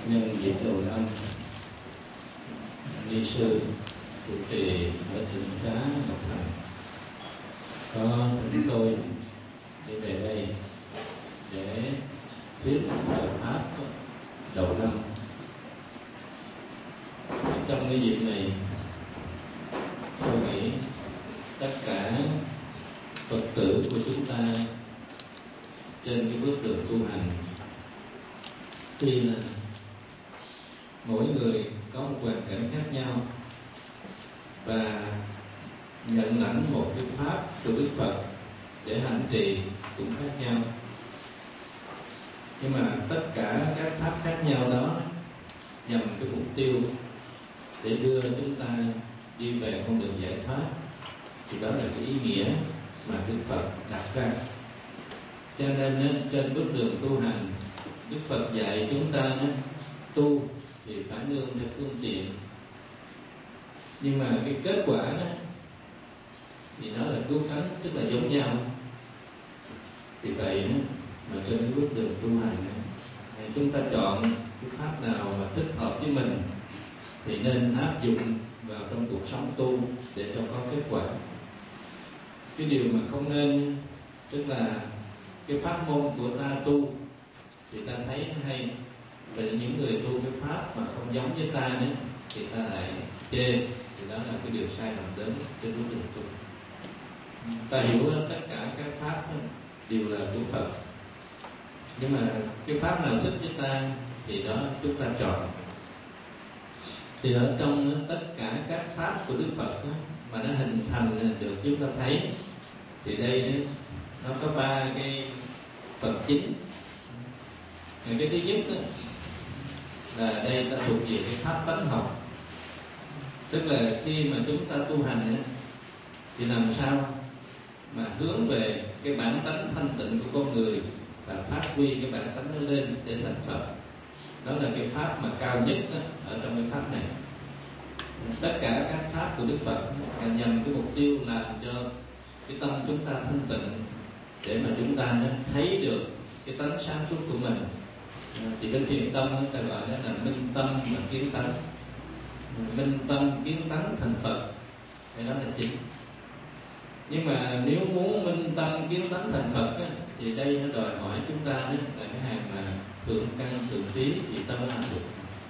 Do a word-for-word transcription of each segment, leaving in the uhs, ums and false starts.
nhân dịp đầu năm, ni sư trụ trì ở Tịnh Xá Ngọc Thành có chúng tôi đi về đây để thuyết bài pháp đầu năm. Trong cái dịp này, tôi nghĩ tất cả Phật tử của chúng ta trên cái bước đường tu hành, tuy là mỗi người có một hoàn cảnh khác nhau và nhận lãnh một cái pháp từ Đức Phật để hành trì cũng khác nhau, nhưng mà tất cả các pháp khác nhau đó nhằm cái mục tiêu để đưa chúng ta đi về con đường giải thoát. Thì đó là cái ý nghĩa mà Đức Phật đặt ra. Cho nên trên bước đường tu hành, Đức Phật dạy chúng ta tu thì phải nương theo phương tiện, nhưng mà cái kết quả đó thì nó là cứu cánh, tức là giống nhau. Vì vậy mà trên cái bước đường tu hành này, chúng ta chọn cái pháp nào mà thích hợp với mình thì nên áp dụng vào trong cuộc sống tu để cho có kết quả. Cái điều mà không nên, tức là cái pháp môn của ta tu thì ta thấy nó hay, và những người tu cái pháp mà không giống với ta nữa thì ta lại chê, thì đó là cái điều sai lầm lớn trên bước đường tu. Ta hiểu tất cả các pháp đều là của Phật, nhưng mà cái pháp nào thích với ta thì đó chúng ta chọn. Thì ở trong tất cả các pháp của Đức Phật mà nó hình thành được chúng ta thấy, thì đây nó có ba cái phần chính. Cái thứ nhất là đây ta thuộc về cái pháp tánh học, tức là khi mà chúng ta tu hành thì làm sao mà hướng về cái bản tánh thanh tịnh của con người và phát huy cái bản tánh nó lên để thành Phật. Đó là cái pháp mà cao nhất đó, ở trong cái pháp này. Tất cả các pháp của Đức Phật nhằm cái mục tiêu làm cho cái tâm chúng ta thanh tịnh, để mà chúng ta thấy được cái tánh sáng suốt của mình. Thì bên thiền tâm ta gọi đó là minh tâm và kiến tánh. Minh tâm kiến tánh thành Phật, cái đó là chính. Nhưng mà nếu muốn minh tâm kiến tánh thành Phật á, thì đây nó đòi hỏi chúng ta đó là cái hàng mà thượng căn thượng trí thì ta mới làm được,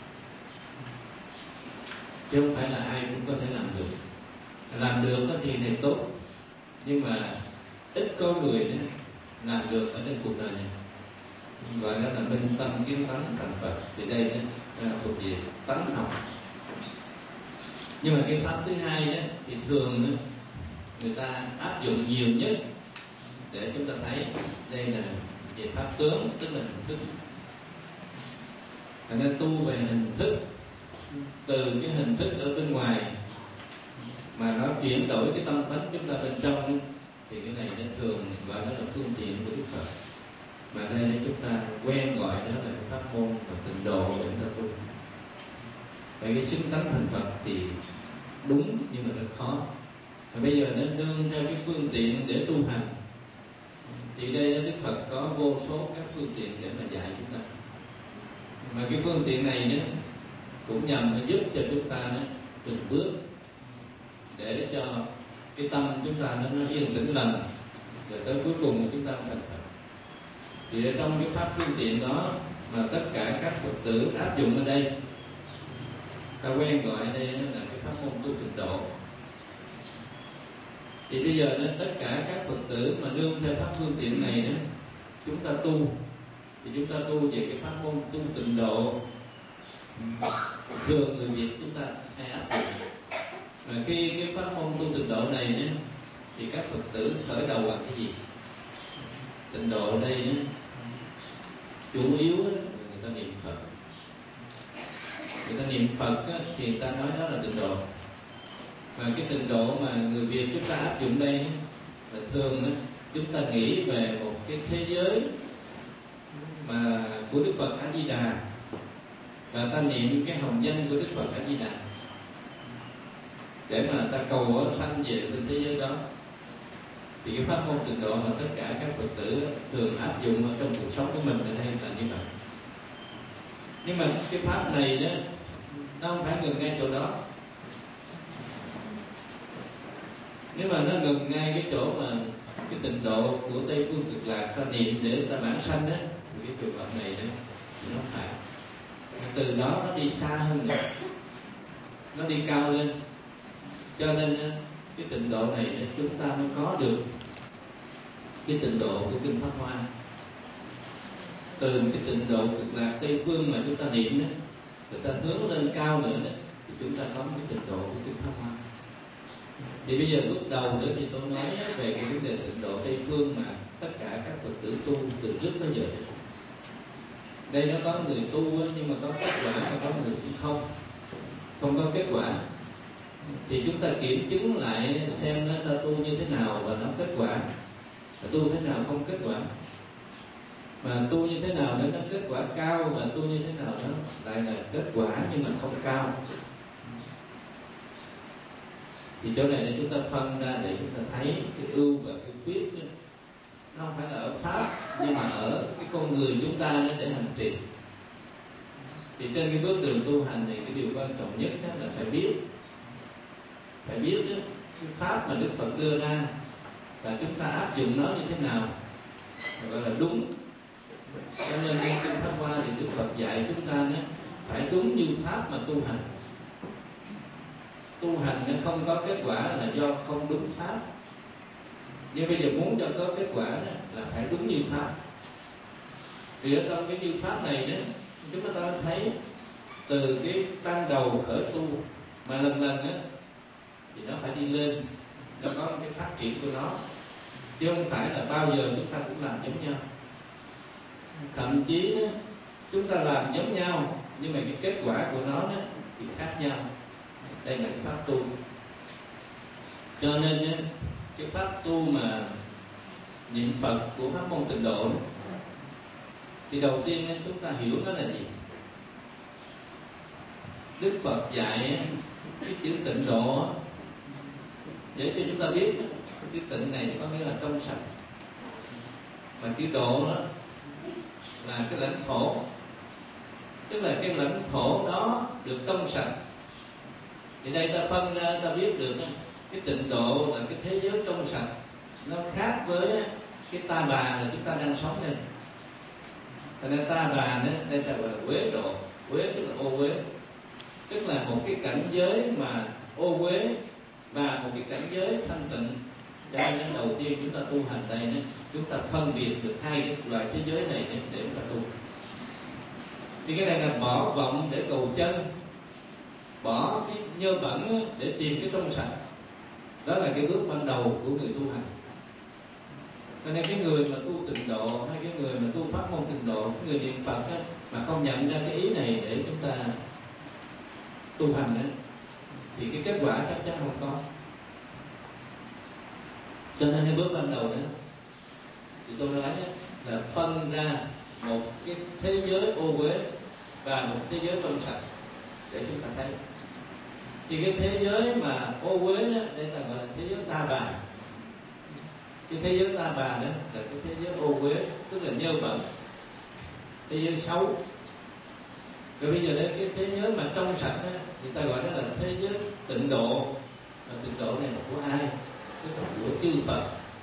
chứ không phải là ai cũng có thể làm được. Làm được thì này tốt, nhưng mà ít có người đó làm được ở trên cuộc đời này, gọi đó là minh tâm kiến tánh thành Phật. Thì đây đó thuộc về tánh học. Nhưng mà cái pháp thứ hai đó thì thường đó, người ta áp dụng nhiều nhất để chúng ta thấy đây là về pháp tướng, tức là hình thức. Thành ra tu về hình thức, từ cái hình thức ở bên ngoài mà nó chuyển đổi cái tâm tánh chúng ta bên trong, thì cái này nó thường gọi đó là phương tiện của Đức Phật. Mà đây chúng ta quen gọi đó là cái pháp môn và tịnh độ để chúng ta tu. Vậy cái xứng tánh thành Phật thì đúng, nhưng mà rất khó. Và bây giờ nó nương theo cái phương tiện để tu hành, thì đây Đức Phật có vô số các phương tiện để mà dạy chúng ta. Mà cái phương tiện này nữa cũng nhằm giúp cho chúng ta đó, từng bước để cho cái tâm chúng ta nó, nó yên tĩnh lành, rồi tới cuối cùng chúng ta thành Phật. Thì ở trong cái pháp phương tiện đó mà tất cả các Phật tử áp dụng ở đây, ta quen gọi đây là cái pháp môn tu tịnh độ. Thì bây giờ nên tất cả các Phật tử mà nương theo pháp phương tiện này đó, chúng ta tu thì chúng ta tu về cái pháp môn tu tịnh độ. Thường người Việt chúng ta hay áp dụng. Mà khi cái pháp môn tu tịnh độ này nhé, thì các Phật tử khởi đầu bằng cái gì? Tịnh độ ở đây nhé, chủ yếu đó, người ta niệm Phật. Người ta niệm Phật á, thì người ta nói đó là tịnh độ. Và cái tịnh độ mà người Việt chúng ta áp dụng đây là thường đó, chúng ta nghĩ về một cái thế giới mà của Đức Phật A Di Đà, và ta niệm cái hồng danh của Đức Phật A Di Đà để mà ta cầu ở sanh về trên thế giới đó. Thì cái pháp môn tịnh độ mà tất cả các Phật tử thường áp dụng ở trong cuộc sống của mình ở đây là như vậy. Nhưng mà cái pháp này đó, nó không phải ngừng ngay chỗ đó. Nếu mà nó ngừng ngay cái chỗ mà cái tịnh độ của Tây Phương Cực Lạc ta niệm để ta bản sanh đó, thì cái trường hợp này đó thì nó phải từ đó nó đi xa hơn nữa, nó đi cao lên. Cho nên cái tịnh độ này để chúng ta mới có được cái tịnh độ của kinh Pháp Hoa. Từ cái tịnh độ Cực Lạc Tây Phương mà chúng ta niệm đó, người ta hướng lên cao nữa đó, thì chúng ta có cái tịnh độ của kinh Pháp Hoa. Thì bây giờ bước đầu nữa thì tôi nói về cái vấn đề tịnh độ Tây Phương mà tất cả các Phật tử tu từ trước tới giờ. Đây nó có người tu nhưng mà có kết quả, mà có người thì không không có kết quả. Thì chúng ta kiểm chứng lại xem nó ta tu như thế nào và nó kết quả, tu thế nào không kết quả, mà tu như thế nào để nó kết quả cao, và tu như thế nào nó lại là kết quả nhưng mà không cao. Thì chỗ này để chúng ta phân ra để chúng ta thấy cái ưu và cái khuyết. Nó không phải là ở pháp, nhưng mà ở cái con người chúng ta để hành trì. Thì trên cái bước đường tu hành thì cái điều quan trọng nhất đó là phải biết phải biết đó, cái pháp mà Đức Phật đưa ra và chúng ta áp dụng nó như thế nào gọi là đúng. Cho nên trong kinh Pháp Hoa thì Đức Phật dạy chúng ta đó, phải đúng như pháp mà tu hành. Tu hành nó không có kết quả là do không đúng pháp. Nhưng bây giờ muốn cho có kết quả đó, là phải đúng như pháp. Thì ở trong cái như pháp này đó, chúng ta thấy từ cái ban đầu khởi tu mà lần lần á thì nó phải đi lên, nó có cái phát triển của nó, chứ không phải là bao giờ chúng ta cũng làm giống nhau. Thậm chí đó, chúng ta làm giống nhau nhưng mà cái kết quả của nó đó, thì khác nhau. Đây là cái pháp tu. Cho nên đó, cái pháp tu mà niệm Phật của pháp môn tịnh độ thì đầu tiên chúng ta hiểu nó là gì. Đức Phật dạy cái chữ tịnh độ để cho chúng ta biết cái tịnh này có nghĩa là trong sạch, và cái độ đó là cái lãnh thổ, tức là cái lãnh thổ đó được trong sạch. Thì đây ta phân ra ta biết được cái tịnh độ là cái thế giới trong sạch, nó khác với cái ta bà là chúng ta đang sống đây. Thành ra ta bà đó, đây ta gọi là uế độ. Uế tức là ô uế, tức là một cái cảnh giới mà ô uế và một cái cảnh giới thanh tịnh. Cho nên đầu tiên chúng ta tu hành đây đó, chúng ta phân biệt được hai cái loại thế giới này để chúng ta tu. Thì cái này là bỏ vọng để cầu chân, bỏ cái nhơ bẩn để tìm cái trong sạch. Đó là cái bước ban đầu của người tu hành. Cho nên cái người mà tu tịnh độ hay cái người mà tu pháp môn tịnh độ, cái người niệm Phật á, mà không nhận ra cái ý này để chúng ta tu hành á, thì cái kết quả chắc chắn không có. Cho nên cái bước ban đầu đó thì tôi nói đó, là phân ra một cái thế giới ô uế và một thế giới trong sạch để chúng ta thấy. Thì cái thế giới mà ô uế đó, đây ta gọi là thế giới ta bà. Cái thế giới ta bà đó là cái thế giới ô uế, tức là nhơ bẩn, thế giới xấu. Rồi bây giờ đây cái thế giới mà trong sạch đó, thì ta gọi đó là thế giới tịnh độ. Và tịnh độ này là của ai? Tức là của chư Phật.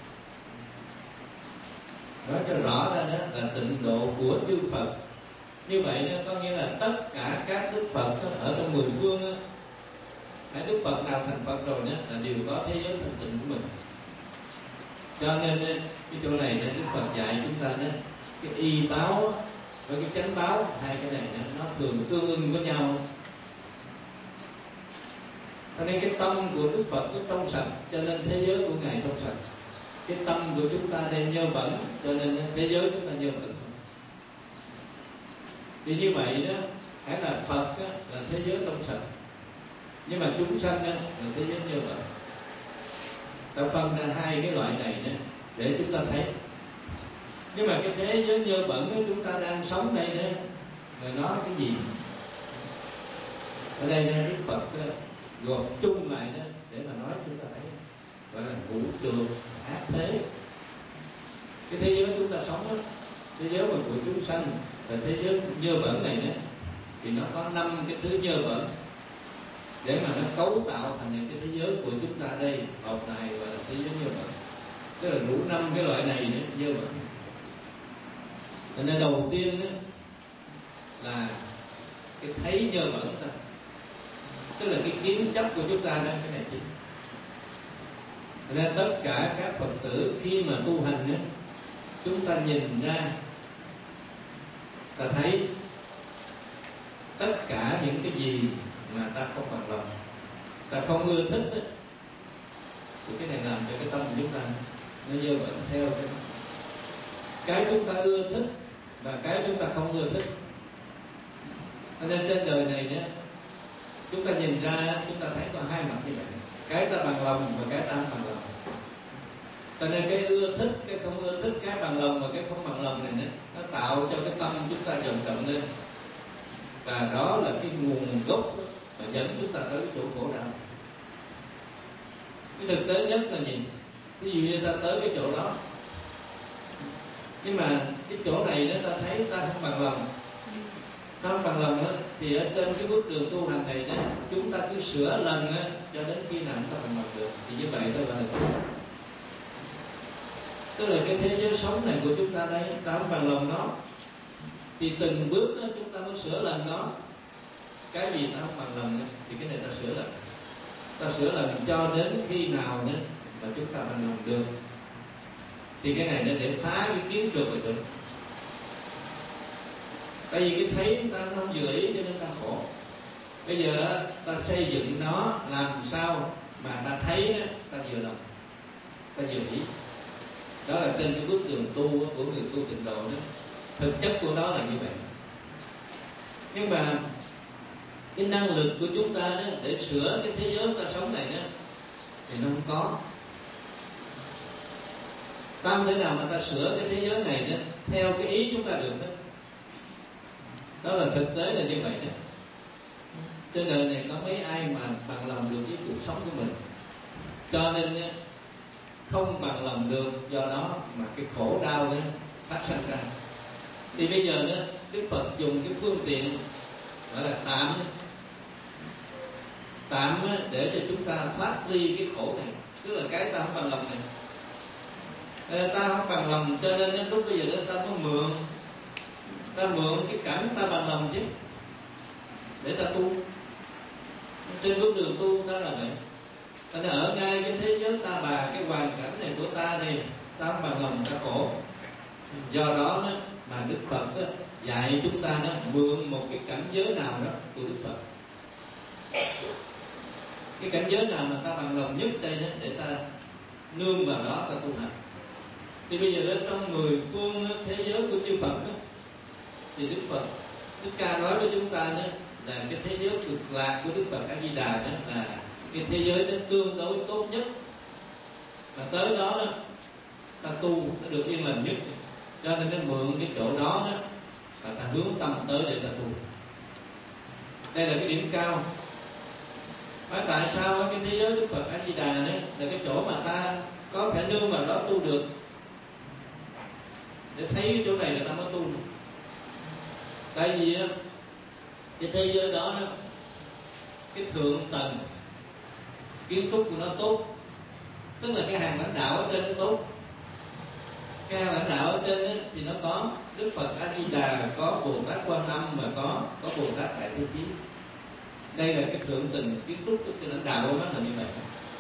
Nói cho rõ ra đó là tịnh độ của chư Phật. Như vậy đó có nghĩa là tất cả các Đức Phật đó, ở trong mười phương đó, cái Đức Phật nào thành Phật rồi đó là đều có thế giới thanh tịnh của mình. Cho nên cái chỗ này Đức Phật dạy chúng ta đó, cái y báo với cái chánh báo, hai cái này nó thường tương ưng với nhau. Cho nên cái tâm của Đức Phật nó trong sạch, cho nên thế giới của Ngài trong sạch. Cái tâm của chúng ta đang nhơ bẩn, cho nên thế giới chúng ta nhơ bẩn. Thì như vậy đó, hãy là Phật đó, là thế giới trong sạch, nhưng mà chúng sanh đó, là thế giới nhơ bẩn. Ta phân ra hai cái loại này đó, để chúng ta thấy. Nhưng mà cái thế giới nhơ bẩn đó, chúng ta đang sống đây đó, là nó cái gì? Ở đây Đức Phật đó, gồm chung lại đó để mà nói chúng ta thấy, gọi là vũ trường ác thế. Cái thế giới chúng ta sống đó, thế giới mà của chúng sanh, và thế giới nhơ bẩn này đó, năm cái thứ nhơ bẩn để mà nó cấu tạo thành những cái thế giới của chúng ta đây. Một này gọi là thế giới nhơ bẩn, tức là đủ năm cái loại này nữa, nhơ bẩn. Nên đầu tiên đó là cái thấy nhơ bẩn ta, tức là cái kiến chấp của chúng ta đó, cái này chứ. Nên tất cả các Phật tử khi mà tu hành đó, chúng ta nhìn ra, ta thấy tất cả những cái gì mà ta không bằng lòng, ta không ưa thích đó, thì cái này làm cho cái tâm của chúng ta nó dơ bẩn theo cái cái chúng ta ưa thích và cái chúng ta không ưa thích. Cho nên trên đời này nhé, chúng ta nhìn ra chúng ta thấy có hai mặt như vậy, cái ta bằng lòng và cái ta không bằng lòng. Cho nên cái ưa thích, cái không ưa thích, cái bằng lòng và cái không bằng lòng này nữa, nó tạo cho cái tâm chúng ta dần dần lên, và đó là cái nguồn gốc mà dẫn chúng ta tới chỗ khổ đau. Cái thực tế nhất là gì? Ví dụ như ta tới cái chỗ đó, nhưng mà cái chỗ này đó ta thấy ta không bằng lòng, ta không bằng lòng đó, thì ở trên cái bước đường tu hành này đó, chúng ta cứ sửa lần đó, cho đến khi nào ta bằng lòng được, thì như vậy thôi gọi là tu. Tức là cái thế giới sống này của chúng ta đây, ta không bằng lòng nó, thì từng bước đó chúng ta mới sửa lần nó. Cái gì ta không bằng lòng đó, thì cái này ta sửa lần, ta sửa lần cho đến khi nào nữa mà chúng ta bằng lòng được, thì cái này nó để phá cái kiến trượt là được. Tại vì cái thấy ta không vừa ý cho nên ta khổ. Bây giờ ta xây dựng nó làm sao mà ta thấy đó, ta vừa lòng, ta vừa ý. Đó là trên cái bước đường tu của người tu tịnh độ đó. Thực chất của nó là như vậy. Nhưng mà cái năng lực của chúng ta đó để sửa cái thế giới ta sống này đó thì nó không có. Ta không thể nào mà ta sửa cái thế giới này đó theo cái ý chúng ta được đó. Đó là thực tế là như vậy đó. Trên đời này có mấy ai mà bằng lòng được với cuộc sống của mình. Cho nên không bằng lòng được, do đó mà cái khổ đau đó phát sinh ra. Thì bây giờ đó Đức Phật dùng cái phương tiện gọi là tạm tạm để cho chúng ta thoát ly cái khổ này. Tức là cái ta không bằng lòng này, ta không bằng lòng cho nên lúc bây giờ đó ta có mượn ta mượn cái cảnh ta bằng lòng chứ để ta tu. Trên bước đường tu ta là vậy. Ta đã ở ngay cái thế giới ta bà, cái hoàn cảnh này của ta đây, ta không bằng lòng ta khổ. Do đó, đó mà Đức Phật đó, dạy chúng ta đó, mượn một cái cảnh giới nào đó của Đức Phật. Cái cảnh giới nào mà ta bằng lòng nhất đây đó, để ta nương vào đó ta tu hành. Thì bây giờ đó trong mười phương thế giới của chư Phật đó, thì Đức Phật Đức Ca nói với chúng ta đó là cái thế giới cực lạc của Đức Phật A Di Đà đó là cái thế giới đó tương đối tốt nhất, mà tới đó đó ta tu nó được yên lành nhất. Cho nên nó mượn cái chỗ đó đó và ta hướng tâm tới để ta tu. Đây là cái điểm cao. Và tại sao cái thế giới Đức Phật A Di Đà đó là cái chỗ mà ta có thể nương vào đó tu được, để thấy cái chỗ này là ta mới tu được. Tại vì cái thế giới đó, đó cái thượng tầng kiến trúc của nó tốt, tức là cái hàng lãnh đạo ở trên nó tốt. Cái hàng lãnh đạo ở trên ấy, thì nó có Đức Phật A Di Đà, có Bồ Tát Quan Âm và có có Bồ Tát Đại Thế Chí. Đây là cái thượng tầng kiến trúc của cái lãnh đạo của nó là như vậy.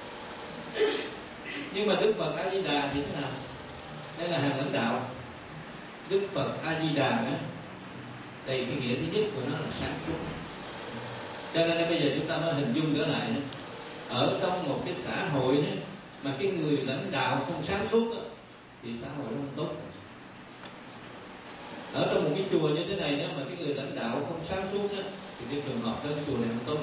Nhưng mà Đức Phật A Di Đà thì thế nào? Đây là hàng lãnh đạo. Đức Phật A Di Đà đó, đây cái nghĩa thứ nhất của nó là sáng suốt. Cho nên bây giờ chúng ta mới hình dung trở lại đó. Ở trong một cái xã hội đó, mà cái người lãnh đạo không sáng suốt đó, thì xã hội nó không tốt. Ở trong một cái chùa như thế này đó, mà cái người lãnh đạo không sáng suốt đó, thì cái trường hợp đó cái chùa này không tốt.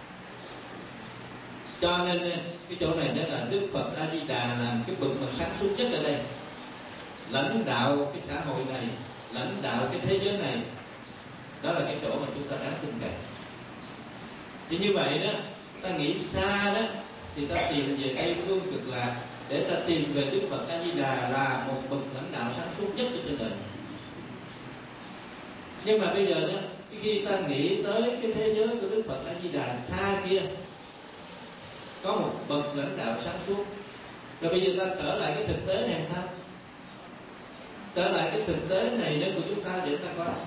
Cho nên cái chỗ này đó là Đức Phật A Di Đà làm cái bậc mà sáng suốt nhất ở đây, lãnh đạo cái xã hội này, lãnh đạo cái thế giới này. Đó là cái chỗ mà chúng ta đáng tin cậy. Thì như vậy đó, ta nghĩ xa đó, thì ta tìm về Tây Phương Cực Lạc để ta tìm về Đức Phật A Di Đà là một bậc lãnh đạo sáng suốt nhất trên đời. Nhưng mà bây giờ đó, khi ta nghĩ tới cái thế giới của Đức Phật A Di Đà xa kia có một bậc lãnh đạo sáng suốt, rồi bây giờ ta trở lại cái thực tế này ha, trở lại cái thực tế này đó của chúng ta để ta coi.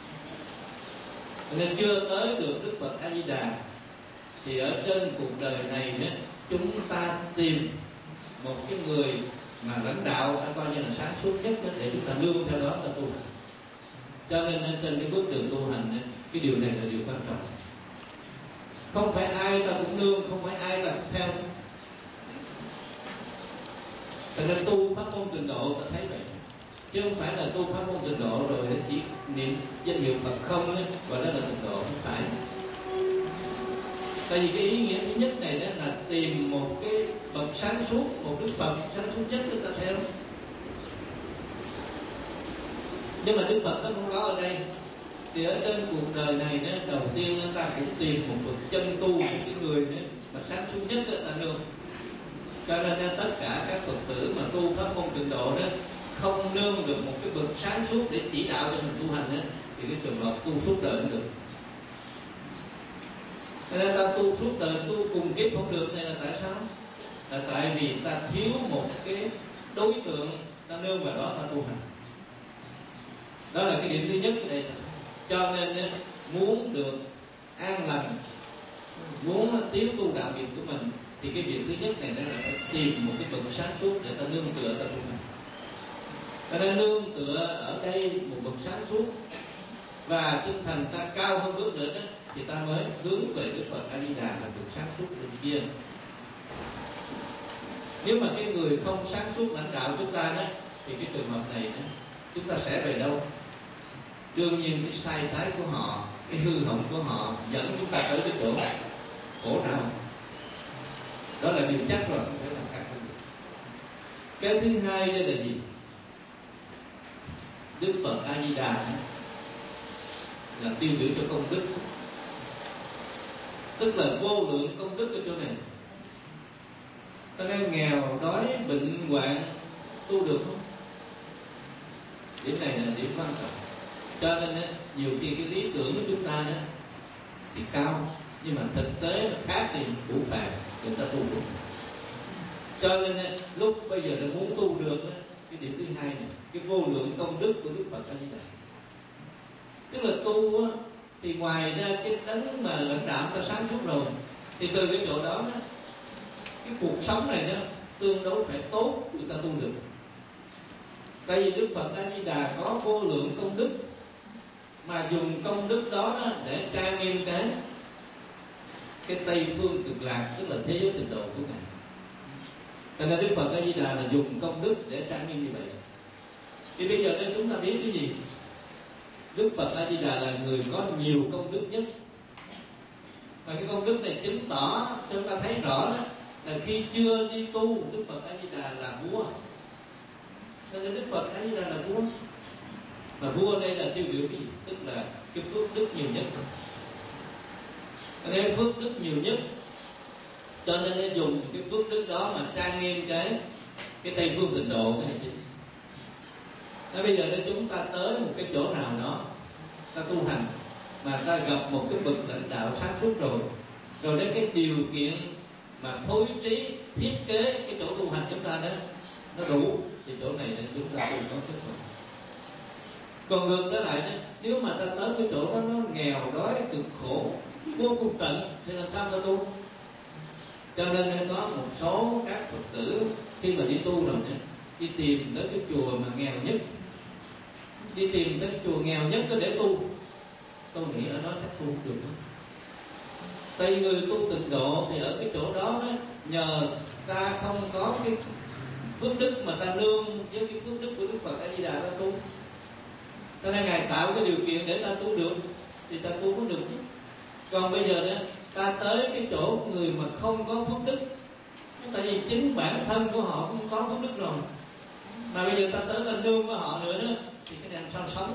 Nên chưa tới được Đức Phật A Di Đà thì ở trên cuộc đời này đó, chúng ta tìm một cái người mà lãnh đạo ta coi như là sáng suốt nhất đó, để chúng ta nương theo đó ta tu hành. Cho nên trên cái bước đường tu hành, cái điều này là điều quan trọng. Không phải ai ta cũng nương, không phải ai ta cũng theo. Cho nên tu pháp môn Tịnh Độ ta thấy vậy, chứ không phải là tu pháp môn Tịnh Độ rồi chỉ niệm danh hiệu Phật không ấy, gọi đó là Tịnh Độ, không phải. Tại vì cái ý nghĩa thứ nhất này đó là tìm một cái bậc sáng suốt, một Đức Phật sáng suốt nhất chúng ta theo. Nhưng mà Đức Phật nó không có ở đây. Thì ở trên cuộc đời này đó, đầu tiên chúng ta cũng tìm một bậc chân tu, một cái người đó, mà sáng suốt nhất đó, ta nương. Cho nên tất cả các Phật tử mà tu pháp môn Tịnh Độ đó không nương được một cái bậc sáng suốt để chỉ đạo cho mình tu hành đó, thì cái trường hợp tu suốt đời không được. Nên ta tu suốt đời, tu cùng kiếp không được này là tại sao? Là tại vì ta thiếu một cái đối tượng ta nương vào đó ta tu hành. Đó là cái điểm thứ nhất ở đây. Cho nên muốn được an lành, muốn tiến tu đạo nghiệp của mình, thì cái việc thứ nhất này là phải tìm một cái bậc sáng suốt để ta nương tựa ta tu hành. Ta nên nương tựa ở đây một bậc sáng suốt, và tinh thần ta cao hơn bước nữa đó, thì ta mới hướng về Đức Phật A Di Đà là bậc sáng suốt bên kia. Nếu mà cái người không sáng suốt lãnh đạo chúng ta đó, thì cái trường hợp này đó, chúng ta sẽ về đâu? Đương nhiên cái sai trái của họ, cái hư hỏng của họ dẫn chúng ta tới cái chỗ khổ não. Đó là điều chắc rồi, không thể làm khác được. Cái thứ hai đây là gì? Đức Phật A Di Đà là tiêu biểu cho công đức, tức là vô lượng công đức ở chỗ này. Ta đang nghèo, đói, bệnh, hoạn tu được không? Điểm này là điểm quan trọng. Cho nên nhiều khi cái lý tưởng của chúng ta đó thì cao, nhưng mà thực tế là khác thì đủ phạt người ta tu được. Cho nên lúc bây giờ là muốn tu được, cái điểm thứ hai này, cái vô lượng công đức của Đức Phật A Di Đà. Tức là tu á, thì ngoài ra cái đấng mà lãnh đạo ta sáng suốt rồi, thì từ cái chỗ đó, cái cuộc sống này đó tương đối phải tốt người ta tu được. Tại vì Đức Phật A Di Đà có vô lượng công đức, mà dùng công đức đó để trang nghiêm cái cái Tây phương cực lạc, tức là thế giới Tịnh Độ của ngài. Cho nên Đức Phật A Di Đà là dùng công đức để trang nghiêm như vậy. Thì bây giờ đây chúng ta biết cái gì? Đức Phật A Di Đà là người có nhiều công đức nhất, và cái công đức này chứng tỏ chúng ta thấy rõ đó là khi chưa đi tu, Đức Phật A Di Đà là vua. Cho nên Đức Phật A Di Đà là vua, mà vua đây là tiêu biểu cái gì? Tức là cái phước đức nhiều nhất. Cho nên phước đức nhiều nhất, cho nên nên dùng cái phước đức đó mà trang nghiêm cái cái Tây phương Tịnh Độ cái này chứ. Nói bây giờ nếu chúng ta tới một cái chỗ nào đó ta tu hành, mà ta gặp một cái bậc lãnh đạo sáng suốt rồi, rồi đến cái điều kiện mà phối trí thiết kế cái chỗ tu hành chúng ta đó nó đủ, thì chỗ này là chúng ta tu có kết quả. Còn ngược trở lại đó, nếu mà ta tới cái chỗ đó nó nghèo đói cực khổ vô cùng tận, thì làm sao ta tu? Cho nên nên có một số các Phật tử khi mà đi tu rồi đó, đi tìm tới cái chùa mà nghèo nhất, đi tìm tới cái chùa nghèo nhất có để tu. Tôi nghĩ ở đó chắc tu không được. Tại vì người tu Tịnh Độ thì ở cái chỗ đó, đó nhờ ta không có cái phước đức mà ta nương với cái phước đức của Đức Phật A Di Đà ta tu. Cho nên ngài tạo cái điều kiện để ta tu được, thì ta tu có được chứ. Còn bây giờ đó ta tới cái chỗ người mà không có phước đức, tại vì chính bản thân của họ cũng có phước đức rồi, mà bây giờ ta tới ta nương với họ nữa đó, thì cái này làm sao sống?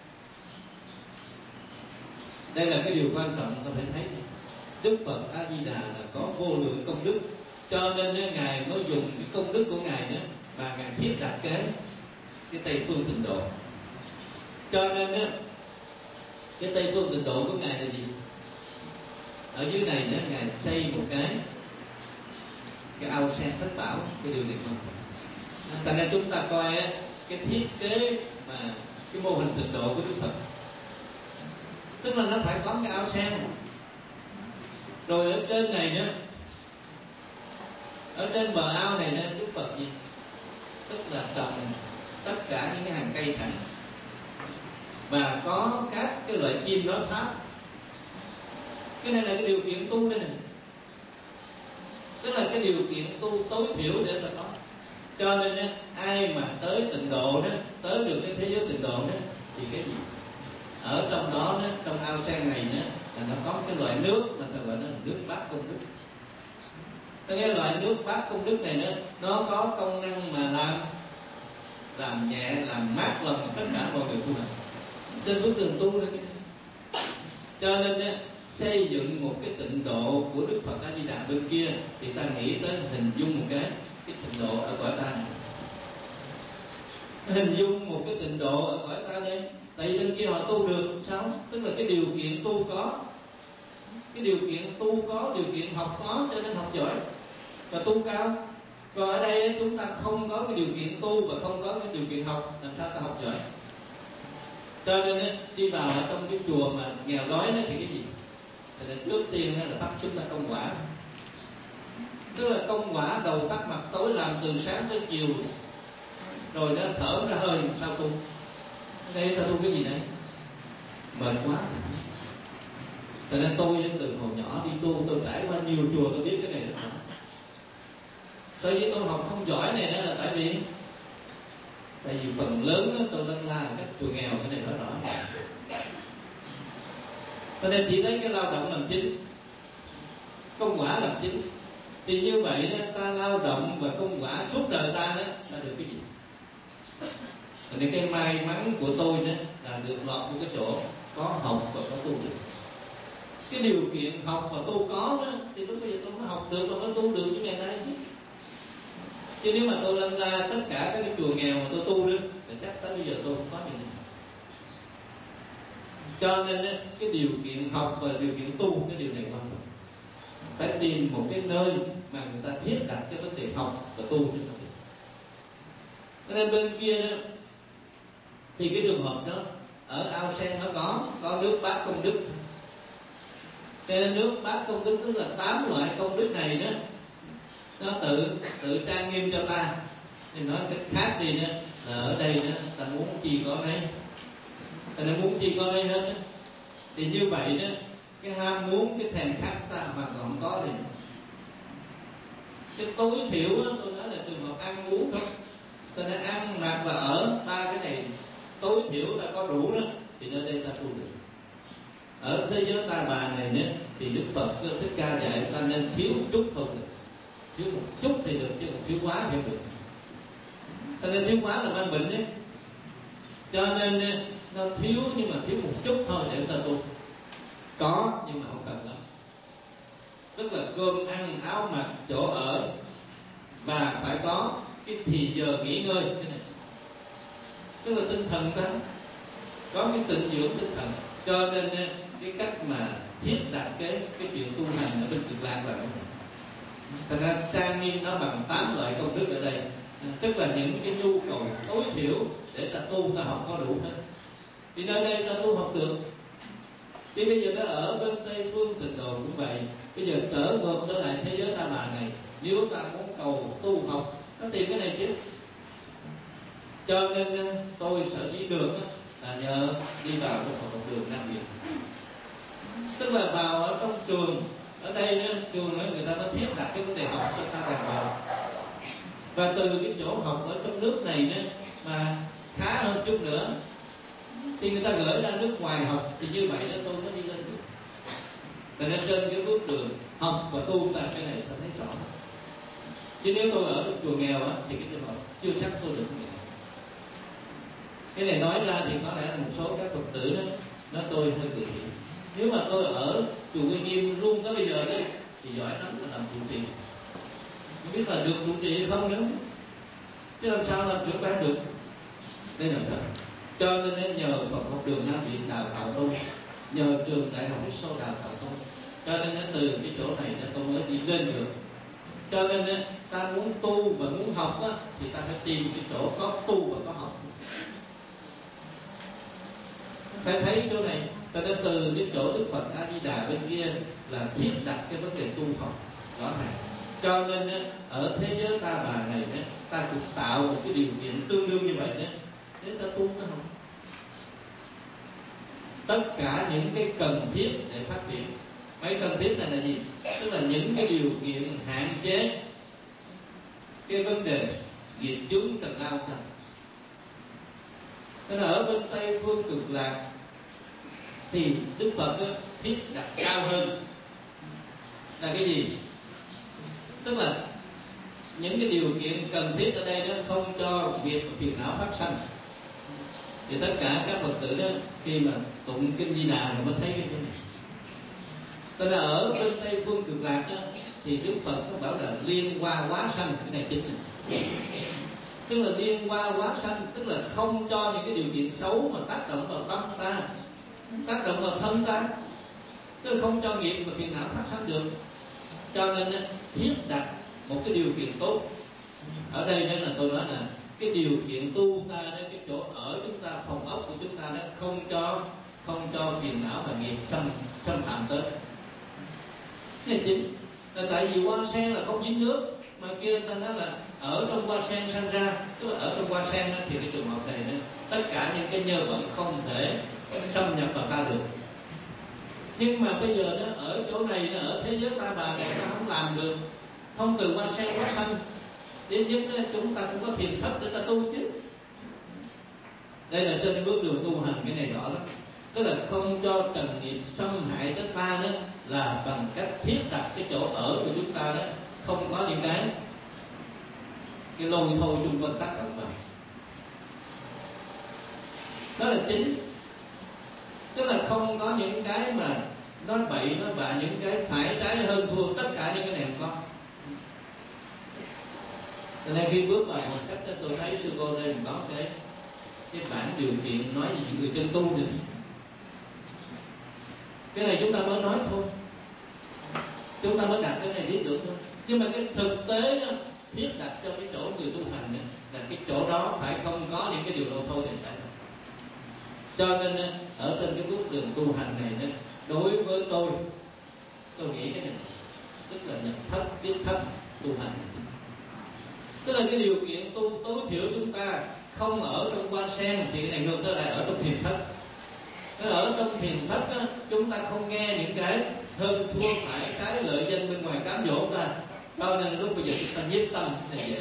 Đây là cái điều quan trọng ta phải thấy. Đức Phật A Di Đà là có vô lượng công đức, cho nên ngài mới dùng cái công đức của ngài đó và ngài thiết đặt cái cái Tây phương Tịnh Độ. Cho nên Cái Tây Phương Tịnh Độ của ngài là gì? Ở dưới này đó, ngài xây một cái cái ao sen thất bảo, cái điều này không. Thành ra chúng ta coi á, cái thiết kế mà cái mô hình Tịnh Độ của Đức Phật, tức là nó phải có cái ao sen. Rồi ở trên này nữa, ở trên bờ ao này nữa, Đức Phật gì? Tức là trồng tất cả những cái hàng cây cảnh và có các cái loại chim nói pháp. Cái này là cái điều kiện tu đây này, tức là cái điều kiện tu tối thiểu để ta có. Cho nên á, ai mà tới Tịnh Độ đó, tới được cái thế giới Tịnh Độ đó, thì cái gì ở trong đó, đó trong ao sen này đó, là nó có cái loại nước mà ta gọi là nước Bát Công Đức. Cái loại nước Bát Công Đức này đó, nó có công năng mà làm làm nhẹ, làm mát lòng tất cả mọi người tu hành trên bước đường tu đó. Cho nên đó, xây dựng một cái Tịnh Độ của Đức Phật A Di Đà bên kia thì ta nghĩ tới hình dung một cái cái Tịnh Độ ở cõi ta này. Hình dung một cái Tịnh Độ ở cõi ta đây. Tại vì bên kia họ tu được sao? Tức là cái điều kiện tu có, cái điều kiện tu có, điều kiện học có, cho nên học giỏi và tu cao. Còn ở đây chúng ta không có cái điều kiện tu và không có cái điều kiện học, làm sao ta học giỏi? Cho nên đi vào ở trong cái chùa mà nghèo đói thì cái gì? Thì trước tiên là bắt chúng ta công quả. Tức là công quả đầu tắt mặt tối, làm từ sáng tới chiều, rồi nó thở ra hơi sao tu? Đây ta tu cái gì đấy? Mệt quá. Cho nên tôi từ hồi nhỏ đi tu, tôi trải qua nhiều chùa, tôi biết cái này rất rõ. Tôi với tôi học không giỏi này đó là tại vì tại vì phần lớn đó, tôi lân la ở các chùa nghèo, cái này nói rõ. Cho nên chỉ thấy cái lao động làm chính, công quả làm chính. Thì như vậy đó, ta lao động và công quả suốt đời ta đó, ta được cái gì? Cho nên cái may mắn của tôi đó là được lọt một cái chỗ có học và có tu được. Cái điều kiện học và tu có đó, thì lúc bây giờ tôi mới học được và mới tu được như ngày nay chứ. Chứ nếu mà tôi lân la tất cả các cái chùa nghèo mà tôi tu đó, thì chắc tới bây giờ tôi không có gì nữa. Cho nên đó, cái điều kiện học và điều kiện tu, cái điều này quan trọng. Phải tìm một cái nơi mà người ta thiết đặt cho vấn đề học và tu. Cho nên bên kia đó, thì cái trường hợp đó ở ao sen nó có có nước Bát Công Đức. Cho nên nước Bát Công Đức tức là tám loại công đức này đó, nó tự tự trang nghiêm cho ta. Thì nói cách khác đi đó, là ở đây đó ta muốn chi có nấy, ta muốn chi có nấy hết đó. Thì như vậy đó, cái ham muốn, cái thèm khát ta hoàn toàn không có. Thì cái tối thiểu đó, tôi nói là trường hợp ăn uống thôi. Cho nên ăn mặc và ở ba cái này tối thiểu ta có đủ đó, thì nơi đây ta tu được. Ở thế giới ta bà này nữa, thì Đức Phật Thích Ca dạy ta nên thiếu chút thôi được. Thiếu một chút thì được, chứ không thiếu quá thì không được. Cho nên thiếu quá là ban bệnh đấy. Cho nên nó thiếu, nhưng mà thiếu một chút thôi để ta tu. Có nhưng mà không cần lắm. Tức là cơm ăn, áo mặc, chỗ ở, và phải có cái thì giờ nghỉ ngơi. Cái này tức là tinh thần ta có cái tịnh dưỡng tinh thần. Cho nên cái cách mà thiết đặt cái cái chuyện tu hành ở bên Cực Lạc là cái này. Thành ra trang nghiêm nó bằng tám loại công đức ở đây, tức là những cái nhu cầu tối thiểu để ta tu, ta học có đủ hết. Thì nơi đây ta tu học được. Thì bây giờ nó ở bên Tây Phương Tịnh Độ cũng vậy. Bây giờ trở ngược trở lại thế giới ta bà này, nếu ta muốn cầu tu học, nó tìm cái này chứ. Cho nên tôi sở dĩ được là nhờ đi vào trong học đường Nam Việt. Tức là vào ở trong trường, ở đây đó, trường đó, người ta mới thiết đặt cái vấn đề học cho ta đàng hoàng. Và từ cái chỗ học ở trong nước này đó mà khá hơn chút nữa, thì người ta gửi ra nước ngoài học, thì như vậy đó tôi mới đi lên được. Tại nên trên cái bước đường học và tu ta cái này ta thấy rõ. Chứ nếu tôi ở chùa nghèo á, thì cái trường hợp chưa chắc tôi được cái này. Cái này nói ra thì có lẽ là một số các Phật tử đó, nó tôi hơi tự nhiên. Nếu mà tôi ở chùa Uy Nghiêm luôn tới bây giờ đấy, thì giỏi lắm là làm trụ trì. Không biết là được trụ trì hay không nữa, chứ làm sao làm trưởng ban được. Đây là thật. Cho nên nhờ Phật học đường Nam Việt đào tạo tôi, nhờ trường đại học Ích Sô đào tạo tôi, cho nên từ cái chỗ này tôi mới đi lên được. Cho nên ta muốn tu và muốn học á, thì ta phải tìm cái chỗ có tu và có học. Phải thấy chỗ này, ta đã từ cái chỗ Đức Phật A Di Đà bên kia là thiết đặt cái vấn đề tu học rõ ràng. Cho nên ở thế giới ta bà này ta cũng tạo một cái điều kiện tương đương như vậy đó để ta tu ta học. Tất cả những cái cần thiết để phát triển. Mấy cần thiết này là gì? Tức là những cái điều kiện hạn chế cái vấn đề nghiệp chướng trần lao ta. Nên ở bên Tây phương cực lạc thì Đức Phật thiết đặt cao hơn là cái gì? Tức là những cái điều kiện cần thiết ở đây nó không cho việc phiền não phát sanh. Thì tất cả các Phật tử đó khi mà tụng kinh Di Đà rồi mới thấy cái này. Tức là ở bên Tây phương cực lạc đó, thì Đức Phật có bảo là liên hoa hóa sanh, cái này chính này. Tức là liên hoa hóa sanh, tức là không cho những cái điều kiện xấu mà tác động vào tâm ta, tác động vào thân ta, tức là không cho nghiệp và phiền não phát sanh được. Cho nên thiết đặt một cái điều kiện tốt. Ở đây đó là tôi nói là cái điều kiện tu ta đó, cái chỗ ở chúng ta, phòng ốc của chúng ta đó không cho không cho phiền não và nghiệp xâm xâm phạm tới. Cái chính là tại vì hoa sen là không dính nước, mà kia ta nói là ở trong hoa sen sanh ra, tức là ở trong hoa sen đó, thì cái trường hợp này đó, tất cả những cái nhơ bẩn không thể xâm nhập vào ta được. Nhưng mà bây giờ đó ở chỗ này đó, ở thế giới ta bà này ta không làm được, không từ hoa sen hóa sanh. Đến nhất đó, chúng ta cũng có thiền thất để ta tu chứ. Đây là trên bước đường tu hành, cái này rõ lắm. Tức là không cho trần nghiệp xâm hại tới ta đó, là bằng cách thiết đặt cái chỗ ở của chúng ta đó không có những cái cái lôi thôi chung quanh tác động vào. Đó là chính. Tức là không có những cái mà nói bậy nói bạ, những cái phải trái hơn thua, tất cả những cái này không có. Cho nên khi bước vào một cách đó, tôi thấy sư cô đây có cái cái bản điều kiện nói gì người chân tu được. Cái này chúng ta mới nói thôi, chúng ta mới đặt cái này biết được thôi. Nhưng mà cái thực tế đó, thiết đặt cho cái chỗ người tu hành này, là cái chỗ đó phải không có những cái điều đâu thôi để xảy ra. Cho nên ở trên cái bước đường tu hành này đó, đối với tôi tôi nghĩ cái này tức là nhập thất biết thất tu hành. Tức là cái điều kiện tu tối thiểu chúng ta không ở trong hoa sen, thì cái này ngược trở lại ở trong thiền thất. Ở trong thiền thất đó, chúng ta không nghe những cái hơn thua phải cái lợi danh bên ngoài cám dỗ ta. Cho nên lúc bây giờ chúng ta nhiếp tâm thì dễ.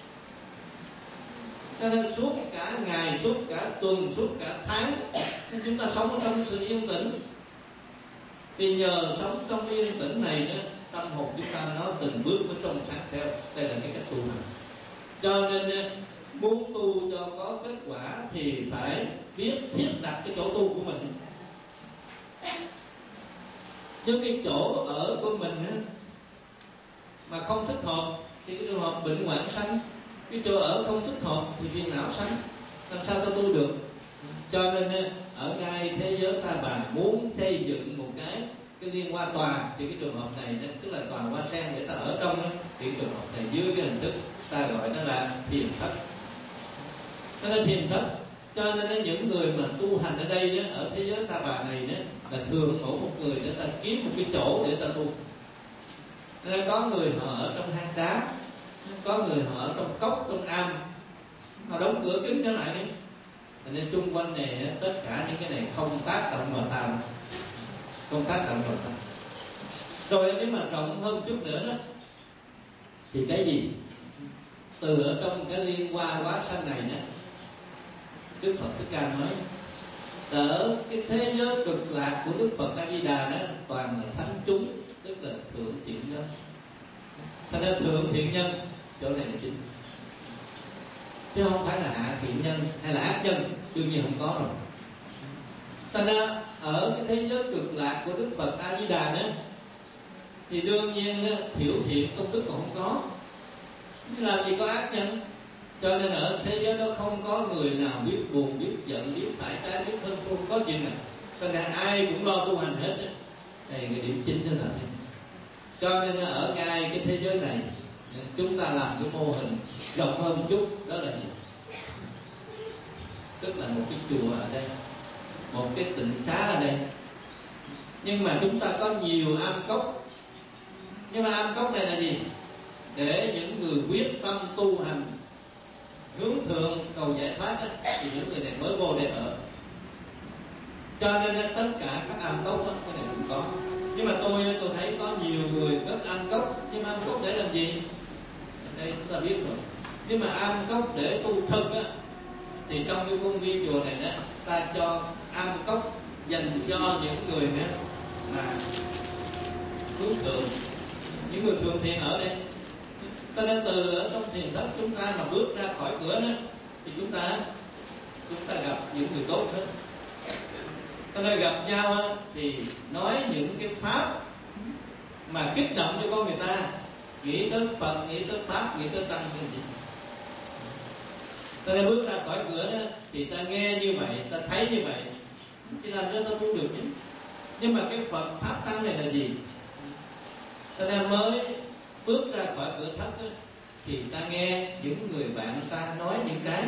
Cho nên suốt cả ngày, suốt cả tuần, suốt cả tháng chúng ta sống trong sự yên tĩnh. Thì nhờ sống trong yên tĩnh này đó, tâm hồn chúng ta nó từng bước với trong sáng theo. Đây là cái cách tu hành. Cho nên muốn tu cho có kết quả thì phải biết thiết đặt cái chỗ tu của mình. Nhưng cái chỗ ở của mình á, mà không thích hợp thì cái trường hợp bệnh hoạn sanh. Cái chỗ ở không thích hợp thì phiền não sanh. Làm sao ta tu được? Cho nên ở ngay thế giới ta bà muốn xây dựng một cái cái liên hoa tòa, thì cái trường hợp này tức là tòa hoa sen để ta ở trong đó, thì trường hợp này dưới cái hình thức ta gọi nó là thiền thất. Nó là thiền thất. Cho nên những người mà tu hành ở đây đó, ở thế giới ta bà này đó, là thường mỗi một người để ta kiếm một cái chỗ để ta tu. Nên có người họ ở trong hang đá, có người họ ở trong cốc, trong am, họ đóng cửa kín trở lại đi. Nên chung quanh này tất cả những cái này không tác động vào ta, không tác động vào ta. Rồi nếu mà rộng hơn chút nữa đó, thì cái gì? Từ ở trong cái liên hoa hóa sanh này đó, Đức Phật Thích Ca nói ở cái thế giới cực lạc của Đức Phật A Di Đà đó toàn là thánh chúng, tức là thượng thiện nhân. Thành ra thượng thiện nhân chỗ này là chính, chứ không phải là hạ thiện nhân hay là ác nhân, đương nhiên không có rồi. Thành ra ở cái thế giới cực lạc của Đức Phật A Di Đà đó thì đương nhiên thiểu thiện công đức còn không có, nhưng làm gì có ác nhân. Cho nên ở thế giới đó không có người nào biết buồn, biết giận, biết phải trái, biết thân không có chuyện này. cho nên ai cũng lo tu hành hết. Đây cái điểm chính đó là thế. Cho nên ở ngay cái thế giới này chúng ta làm cái mô hình rộng hơn một chút, đó là gì? Tức là một cái chùa ở đây, một cái tịnh xá ở đây, nhưng mà chúng ta có nhiều am cốc. Nhưng mà am cốc này là gì? Để những người quyết tâm tu hành hướng thượng cầu giải thoát đó, thì những người này mới vô để ở. Cho nên tất cả các am cốc đó, cái này cũng có. Nhưng mà tôi tôi thấy có nhiều người cất am cốc, nhưng mà am cốc để làm gì? Ở đây chúng ta biết rồi. Nhưng mà am cốc để tu thực á, thì trong cái khuôn viên chùa này đó, ta cho am cốc dành cho những người nữa mà hướng thượng, những người thường thiện ở đây. Cho nên từ ở trong thiền thất chúng ta mà bước ra khỏi cửa đó, thì chúng ta chúng ta gặp những người tốt hết. Cho nên gặp nhau đó, thì nói những cái pháp mà kích động cho con người ta nghĩ tới Phật, nghĩ tới pháp, nghĩ tới tăng cái gì. Cho nên bước ra khỏi cửa đó, thì ta nghe như vậy, ta thấy như vậy, chỉ làm cho ta tu được chứ. Nhưng mà cái Phật pháp tăng này là gì? Cho nên mới bước ra khỏi cửa thất đó, thì ta nghe những người bạn ta nói những cái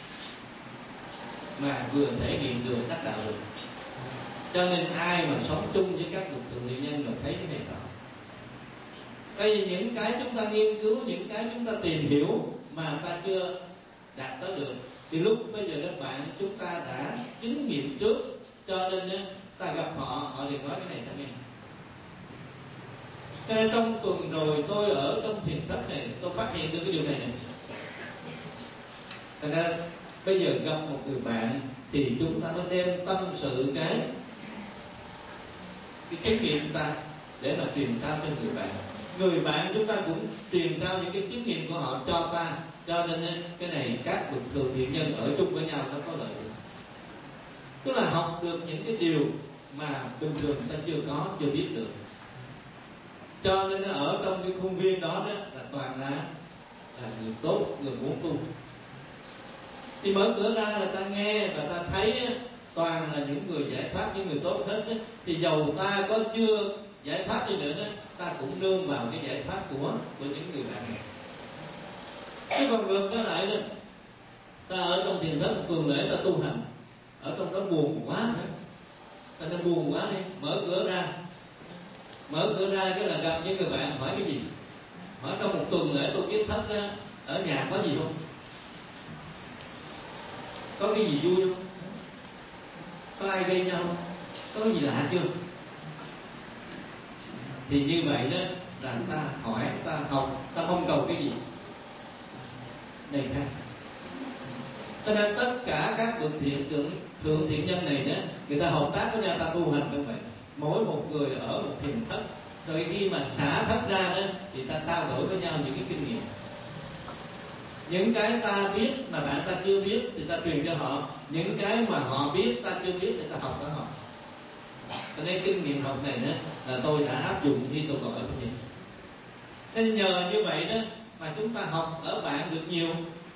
mà vừa thể hiện được tác đạo được. Cho nên ai mà sống chung với các bậc thượng thiện nhân mà thấy cái này rõ. Đây là những cái chúng ta nghiên cứu, những cái chúng ta tìm hiểu mà ta chưa đạt tới được, thì lúc bây giờ các bạn chúng ta đã chứng nghiệm trước, cho nên ta gặp họ, họ liền nói cái này ta nghe. Cho nên trong tuần rồi tôi ở trong thiền thất này, tôi phát hiện được cái điều này này. Thành ra bây giờ gặp một người bạn thì chúng ta mới đem tâm sự cái cái kinh nghiệm ta để mà truyền trao cho người bạn. Người bạn chúng ta cũng truyền trao những cái kinh nghiệm của họ cho ta. Cho nên cái này các bậc thượng thiện nhân ở chung với nhau nó có lợi được. Tức là học được những cái điều mà bình thường ta chưa có, chưa biết được. Cho nên ở trong cái khuôn viên đó, đó là toàn là, là người tốt, người muốn tu. Thì mở cửa ra là ta nghe và ta thấy toàn là những người giải thoát, những người tốt hết đó. Thì dầu ta có chưa giải thoát đi nữa đó, ta cũng nương vào cái giải thoát của của những người bạn này. Chứ còn ngược trở lại đó, ta ở trong thiền thất tuần lễ ta tu hành, ở trong đó buồn quá nữa, ta nên buồn quá đi, mở cửa ra, mở cửa ra cái là gặp những người bạn hỏi cái gì, hỏi trong một tuần lễ tôi kiết thất đó, ở nhà có gì không, có cái gì vui không, có ai gây nhau không, có cái gì lạ chưa? Thì như vậy đó là ta hỏi, ta học, ta mong cầu cái gì này khác. Cho nên tất cả các bậc thiện thượng, thượng thiện nhân này đó, người ta hợp tác với nhau, ta tu hành như vậy. Mỗi một người ở một thiền thất, rồi khi mà xả thất ra đó, thì ta trao đổi với nhau những cái kinh nghiệm. Những cái ta biết mà bạn ta chưa biết thì ta truyền cho họ, những cái mà họ biết ta chưa biết thì ta học với họ. Cho nên kinh nghiệm học này đó là tôi đã áp dụng khi tôi còn ở thiền. Nên nhờ như vậy đó mà chúng ta học ở bạn được nhiều,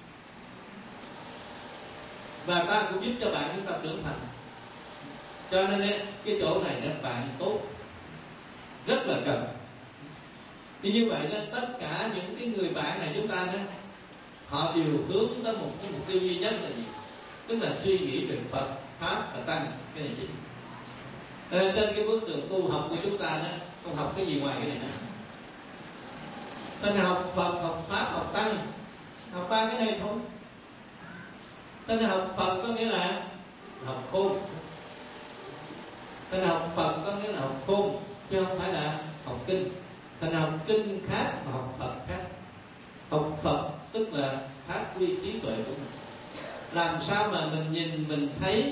và ta cũng giúp cho bạn chúng ta trưởng thành. Cho nên cái chỗ này các bạn tốt, rất là cần. Thì như vậy đó, tất cả những cái người bạn này chúng ta đó, họ đều hướng tới một cái mục tiêu duy nhất là gì? Tức là suy nghĩ về Phật, Pháp và Tăng. Cái này chính. Nên trên cái bước đường tu học của chúng ta đó, không học cái gì ngoài cái này nữa. Nên học Phật, học Pháp, học Tăng, học ba cái này thôi. Nên học Phật có nghĩa là học khôn. Nên học Phật có nghĩa là học khôn, chứ không phải là học kinh. Nên học kinh khác mà học Phật khác. Học Phật tức là phát huy trí tuệ của mình. Làm sao mà mình nhìn, mình thấy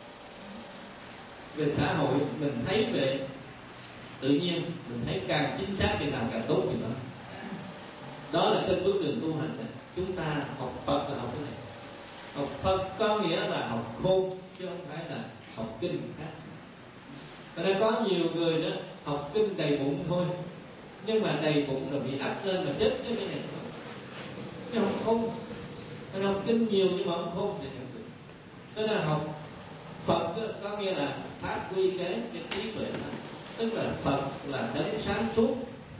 về xã hội, mình thấy về tự nhiên, mình thấy càng chính xác thì làm càng tốt thì đó. Đó là trên bước đường tu hành này. Chúng ta học Phật là học cái này. Học Phật có nghĩa là học khôn, chứ không phải là học kinh khác. Và nên có nhiều người đó học kinh đầy bụng thôi, nhưng mà đầy bụng rồi bị áp lên mà chết với cái này thôi. Chứ học khôn. Nên học kinh nhiều nhưng mà không khôn thì không được. Cho nên học Phật có nghĩa là phát huy cái cái trí tuệ đó. Tức là Phật là đấng sáng suốt,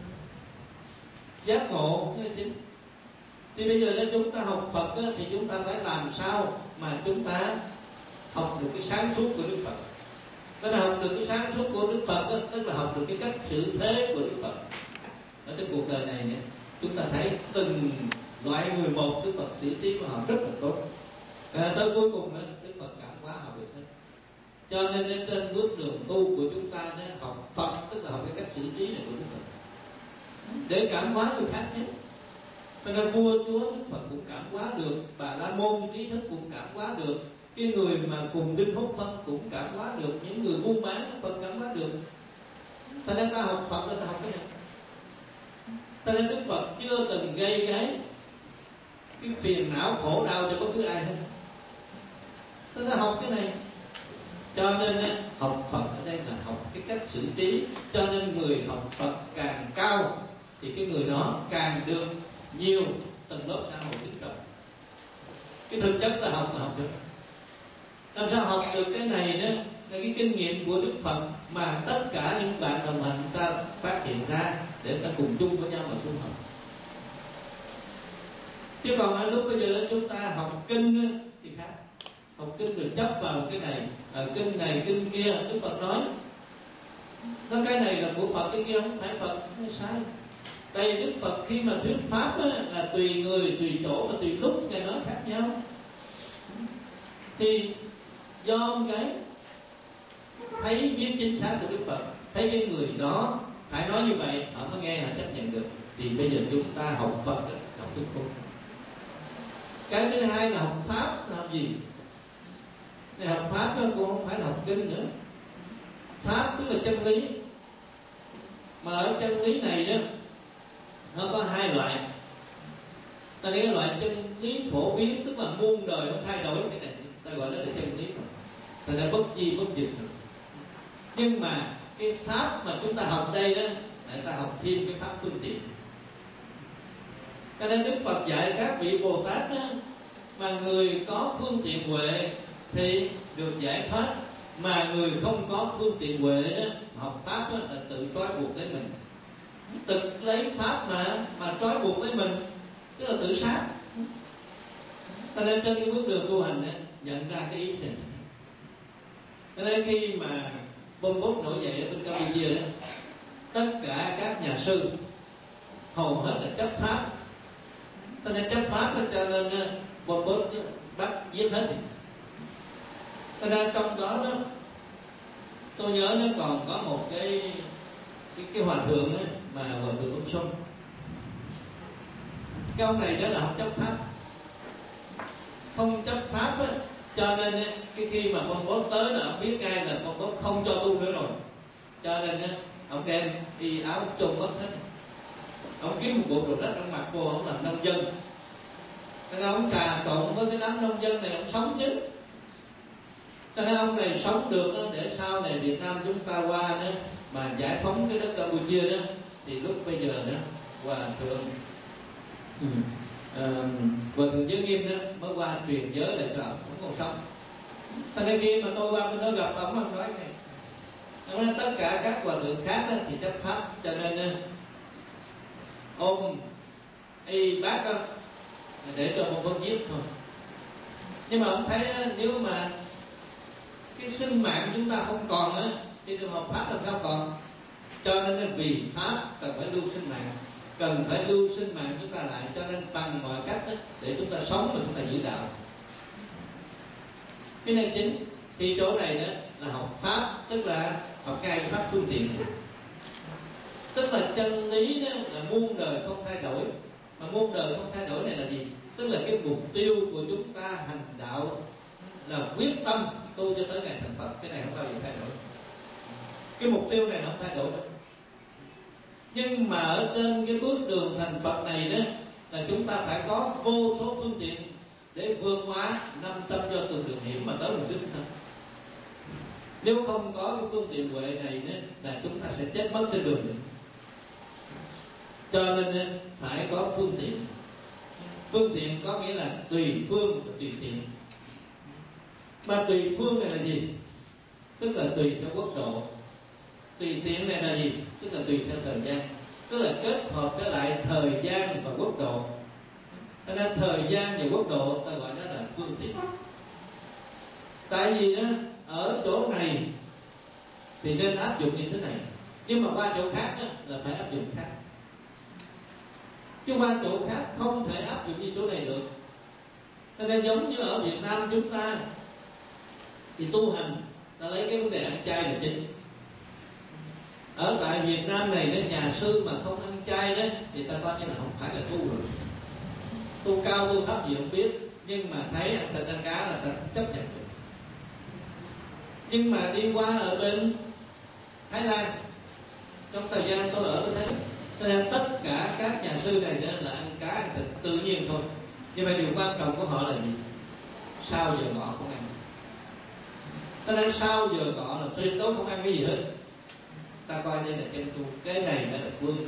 giác ngộ cái chính. Thì bây giờ nếu chúng ta học Phật á, thì chúng ta phải làm sao mà chúng ta học được cái sáng suốt của Đức Phật. Tức là học được cái sáng suốt của Đức Phật á, tức là học được cái cách xử thế của Đức Phật. Ở trên cuộc đời này nhé, chúng ta thấy từng loại người một Đức Phật xử trí của họ rất là tốt. À, tới cuối cùng đó, Đức Phật cảm hóa họ được hết. Cho nên trên bước đường tu của chúng ta đó, học Phật tức là học cái cách xử trí này của Đức Phật để cảm hóa người khác nhé. Cho nên vua chúa Đức Phật cũng cảm hóa được, Bà La Môn trí thức cũng cảm hóa được, cái người mà cùng đinh hốt phân cũng cảm hóa được, những người buôn bán Phật cảm hóa được. Cho nên ta học Phật là ta học cái này. Cho nên Đức Phật chưa từng gây cái cái phiền não khổ đau cho bất cứ ai hết. Cho nên học cái này. Cho nên học Phật ở đây là học cái cách xử trí. Cho nên người học Phật càng cao thì cái người đó càng được nhiều tầng lớp xã hội kính trọng. Cái thực chất là học là học được. Làm sao học được cái này đó là cái kinh nghiệm của Đức Phật mà tất cả những bạn đồng hành ta phát hiện ra để ta cùng chung với nhau mà tu học. Chứ còn ở lúc bây giờ chúng ta học kinh thì khác. Học kinh được chấp vào cái này, à, kinh này kinh kia. Đức Phật nói nói cái này là của Phật, cái kia không phải Phật, nó sai. Tại vì Đức Phật khi mà thuyết pháp á, là tùy người, tùy chỗ và tùy lúc Ngài nói khác nhau. Thì do cái thấy biết chính xác của Đức Phật, thấy cái người đó phải nói như vậy họ mới nghe, họ chấp nhận được. Thì bây giờ chúng ta học Phật đó, học thuyết pháp. Cái thứ hai là học pháp là học gì? Để học pháp đó cũng không phải là học kinh nữa. Pháp tức là chân lý. Mà ở chân lý này đó nó có hai loại. Ta nghĩ cái loại chân lý phổ biến tức là muôn đời không thay đổi, cái này ta gọi đó là chân lý. Ta đã bất di bất dịch. Nhưng mà cái pháp mà chúng ta học đây đó, để ta học thêm cái pháp phương tiện. Cho nên Đức Phật dạy các vị Bồ Tát đó, mà người có phương tiện huệ thì được giải thoát, mà người không có phương tiện huệ đó, học pháp đó, là tự trói buộc lấy mình, tự lấy pháp mà mà trói buộc lấy mình, tức là tự sát. Cho nên trên cái bước đường tu hành đó, nhận ra cái ý này. Cho nên khi mà Pol Pot nổi dậy ở bên Campuchia đó, tất cả các nhà sư hầu hết là chấp pháp. Cho nên chấp pháp đó, cho nên Pol Pot bắt giết hết. Cho nên trong đó đó tôi nhớ nó còn có một cái cái, cái hòa thượng đó, mà hòa thượng Ông Xuân. Cái ông này đó là không chấp pháp, không chấp pháp á, cho nên cái khi mà Pol Pot tới là ông biết ngay là Pol Pot không cho tu nữa rồi. Cho nên ông đem y áo chung mất hết. Ông kiếm một bộ đồ đất ông mặc vô, ông làm nông dân. Cho nên ông trà trộn với cái đám nông dân này, ông sống chứ. Cho nên ông này sống được đó, để sau này Việt Nam chúng ta qua đó mà giải phóng cái đất Campuchia đó, thì lúc bây giờ đó hòa thượng ừ. uh, hòa thượng Giới Nghiêm đó mới qua truyền giới lại cho ông, ông còn sống. Cho nên khi mà tôi qua bên đó gặp ông, ông nói này, ông nói tất cả các hòa thượng khác đó, thì chấp pháp, cho nên ôm y bác đó, để cho một con giết thôi. Nhưng mà ông thấy nếu mà cái sinh mạng chúng ta không còn á, thì trường hợp pháp làm sao còn? Cho nên vì pháp cần phải lưu sinh mạng, cần phải lưu sinh mạng chúng ta lại, cho nên bằng mọi cách đó, để chúng ta sống và chúng ta giữ đạo. Cái này chính. Thì chỗ này đó là học pháp, tức là học ngay pháp phương tiện. Tức là chân lý đó là muôn đời không thay đổi. Mà muôn đời không thay đổi này là gì? Tức là cái mục tiêu của chúng ta hành đạo là quyết tâm tu cho tới ngày thành Phật. Cái này không bao giờ thay đổi. Cái mục tiêu này không thay đổi đâu. Nhưng mà ở trên cái bước đường thành Phật này đó, là chúng ta phải có vô số phương tiện để vượt qua năm trăm cho từ đường hiểm mà tới mục đích thôi. Nếu không có cái phương tiện huệ này đó, là chúng ta sẽ chết mất trên đường. Cho nên phải có phương tiện. Phương tiện có nghĩa là tùy phương và tùy tiện. Mà tùy phương này là gì? tức là tùy theo quốc độ. Tùy tiện này là gì? Tức là tùy theo thời gian, tức là kết hợp trở lại thời gian và quốc độ. Cho nên thời gian và quốc độ ta gọi đó là phương tiện. Tại vì đó, ở chỗ này thì nên áp dụng như thế này, nhưng mà qua chỗ khác đó, là phải áp dụng khác. Chứ qua chỗ khác không thể áp dụng như chỗ này được. Cho nên giống như ở Việt Nam chúng ta thì tu hành ta lấy cái vấn đề ăn chay là chính. Ở tại Việt Nam này nên nhà sư mà không ăn chay đó thì ta coi như là không phải là tu rồi. Tu cao tu thấp gì không biết, nhưng mà thấy ăn thịt ăn cá là ta chấp nhận được. Nhưng mà đi qua ở bên Thái Lan, trong thời gian tôi ở tôi thấy cho nên tất cả các nhà sư này đó là ăn cá ăn thịt tự nhiên thôi. Nhưng mà điều quan trọng của họ là gì? Sau giờ ngọ không ăn. Cho nên sau giờ ngọ là tuyệt đối không ăn cái gì hết. Ta coi đây là chân tu, cái này mới là phương.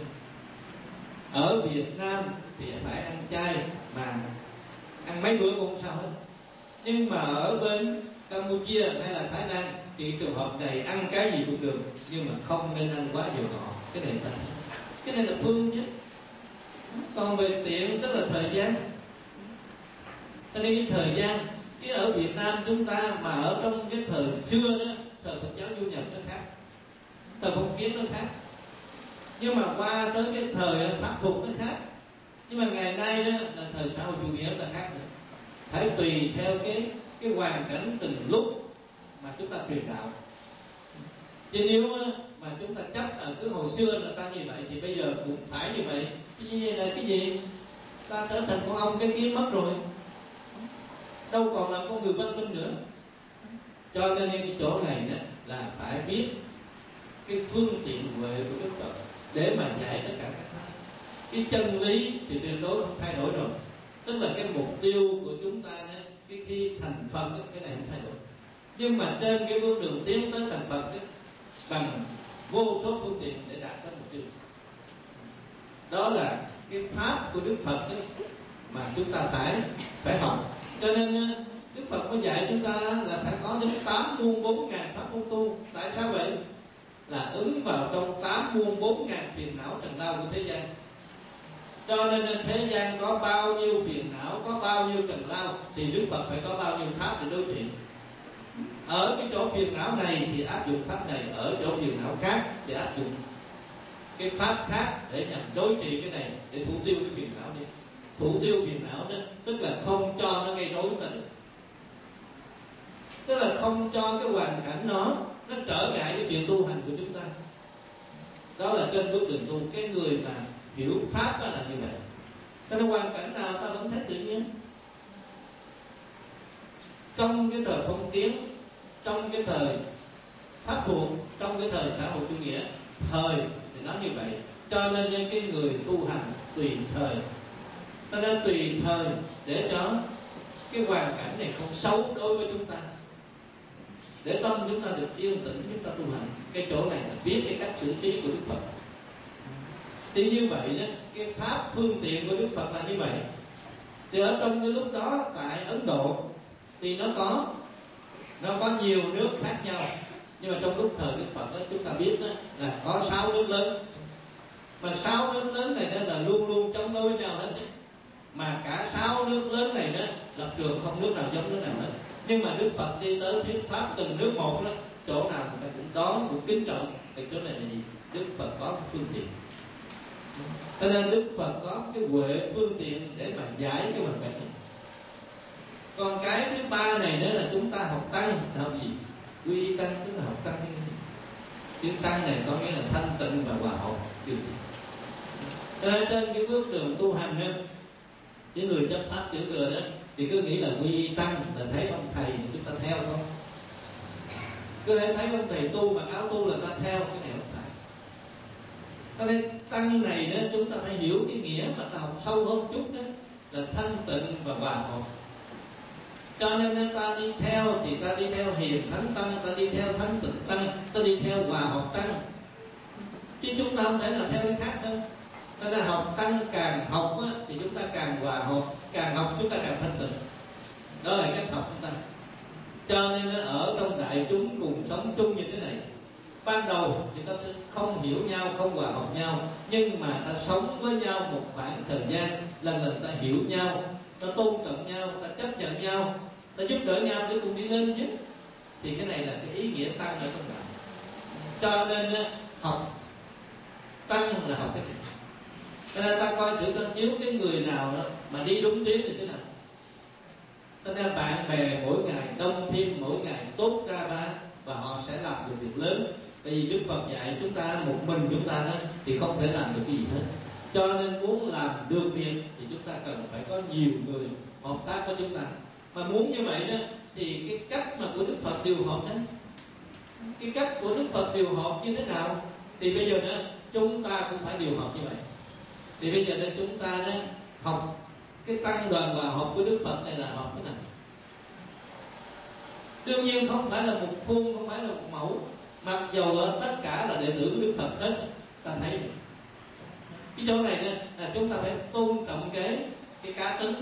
Ở Việt Nam thì phải ăn chay, mà ăn mấy bữa cũng không sao hết. Nhưng mà ở bên Campuchia hay là Thái Lan thì trường hợp này ăn cái gì cũng được, nhưng mà không nên ăn quá giờ ngọ. Cái này ta, cái này là phương chứ. Còn về tiện tức là thời gian. Cho nên cái thời gian, cái ở Việt Nam chúng ta mà ở trong cái thời xưa đó, thời Phật giáo du nhập nó khác, thời phong kiến nó khác. Nhưng mà qua tới cái thời Pháp thuộc nó khác. Nhưng mà ngày nay đó là thời xã hội chủ nghĩa là khác nữa. Phải tùy theo cái cái hoàn cảnh từng lúc mà chúng ta truyền đạo. Chứ nếu mà chúng ta chấp ở cái hồi xưa là ta như vậy thì bây giờ cũng phải như vậy. Cái gì là cái gì? Ta trở thành con ong cái kiến mất rồi, đâu còn là con người văn minh nữa. Cho nên cái chỗ này đó là phải biết cái phương tiện huệ của Đức Phật để mà dạy tất cả các pháp. Cái chân lý thì tuyệt đối không thay đổi rồi. Tức là cái mục tiêu của chúng ta đó, cái khi thành Phật đó, cái này không thay đổi. Nhưng mà trên cái bước đường tiến tới thành Phật đó, bằng vô số phương tiện để đạt tới mục tiêu. Đó là cái pháp của Đức Phật đó, mà chúng ta phải phải học. Cho nên Đức Phật mới dạy chúng ta là phải có đến tám muôn bốn ngàn pháp môn tu. Tại sao vậy? Là ứng vào trong tám muôn bốn ngàn phiền não trần lao của thế gian. Cho nên thế gian có bao nhiêu phiền não, có bao nhiêu trần lao, thì Đức Phật phải có bao nhiêu pháp để đối trị. Ở cái chỗ phiền não này thì áp dụng pháp này, ở chỗ phiền não khác thì áp dụng cái pháp khác để nhằm đối trị cái này, để thủ tiêu cái phiền não đi. Thủ tiêu phiền não đó tức là không cho nó gây rối nữa, tức là không cho cái hoàn cảnh nó nó trở ngại cái chuyện tu hành của chúng ta. Đó là trên bước đường tu. Cái người mà hiểu pháp đó là như vậy. Cho nên hoàn cảnh nào ta vẫn thấy tự nhiên. Trong cái thời phong kiến, trong cái thời pháp thuộc, trong cái thời xã hội chủ nghĩa, thời thì nói như vậy. Cho nên cái người tu hành tùy thời. Cho nên tùy thời để cho cái hoàn cảnh này không xấu đối với chúng ta, để tâm chúng ta được yên tĩnh, chúng ta tu hành. Cái chỗ này là biết cái cách xử trí của Đức Phật. Thì như vậy đó, cái pháp phương tiện của Đức Phật là như vậy. Thì ở trong cái lúc đó tại Ấn Độ thì nó có nó có nhiều nước khác nhau. Nhưng mà trong lúc thời Đức Phật đó, chúng ta biết đó, là có sáu nước lớn. Mà sáu nước lớn này đó là luôn luôn chống đối với nhau hết. Mà cả sáu nước lớn này đó lập trường không nước nào giống nước nào hết. Nhưng mà Đức Phật đi tới thuyết pháp từng nước một đó, chỗ nào người ta cũng đón, cũng kính trọng. Thì chỗ này là gì? Đức Phật có phương tiện. Cho nên Đức Phật có cái huệ phương tiện để mà giải cái hoàn cảnh này. Còn cái thứ ba này nữa là chúng ta học tăng. Học gì? Quy y tăng, tức là học tăng. Tiếng tăng này có nghĩa là thanh tịnh và hòa hợp. Cho nên trên cái bước đường tu hành đó, cái người chấp pháp tiểu thừa đó thì cứ nghĩ là quy y tăng là thấy ông thầy mà chúng ta theo không. Cứ thấy thấy ông thầy tu mặc áo tu là ta theo, cái này không phải. Cho nên tăng này đó chúng ta phải hiểu cái nghĩa mà ta học sâu hơn chút đó là thanh tịnh và hòa hợp. Cho nên ta đi theo thì ta đi theo hiền thánh tăng, ta đi theo thánh tịnh tăng, ta đi theo hòa hợp tăng. Chứ chúng ta không thể nào theo cái khác đâu. Cho nên học tăng càng học á, thì chúng ta càng hòa hợp, càng học chúng ta càng thanh tịnh. Đó là cách học chúng ta. Cho nên ở trong đại chúng cùng sống chung như thế này, ban đầu thì ta không hiểu nhau, không hòa hợp nhau, nhưng mà ta sống với nhau một khoảng thời gian, lần lần ta hiểu nhau, ta tôn trọng nhau, ta chấp nhận nhau, ta giúp đỡ nhau để cùng đi lên chứ. Thì cái này là cái ý nghĩa tăng ở trong đạo. Cho nên học tăng là học cái này. Cho nên ta coi thử coi nếu cái người nào đó mà đi đúng tuyến thì thế nào. Cho nên bạn bè mỗi ngày đông thêm, mỗi ngày tốt ra ba, và họ sẽ làm được việc lớn. Tại vì Đức Phật dạy chúng ta một mình chúng ta đó thì không thể làm được cái gì hết. Cho nên muốn làm được việc thì chúng ta cần phải có nhiều người hợp tác với chúng ta. Mà muốn như vậy đó thì cái cách mà của Đức Phật điều hợp đó, cái cách của Đức Phật điều hợp như thế nào, thì bây giờ đó chúng ta cũng phải điều hợp như vậy. Thì bây giờ đó chúng ta đó học cái tăng đoàn và học của Đức Phật này là học thế nào. Đương nhiên không phải là một khuôn, không phải là một mẫu. Mặc dầu tất cả là đệ tử của Đức Phật hết, ta thấy này. Cái chỗ này đó, là chúng ta phải tôn trọng cái cái cá tính,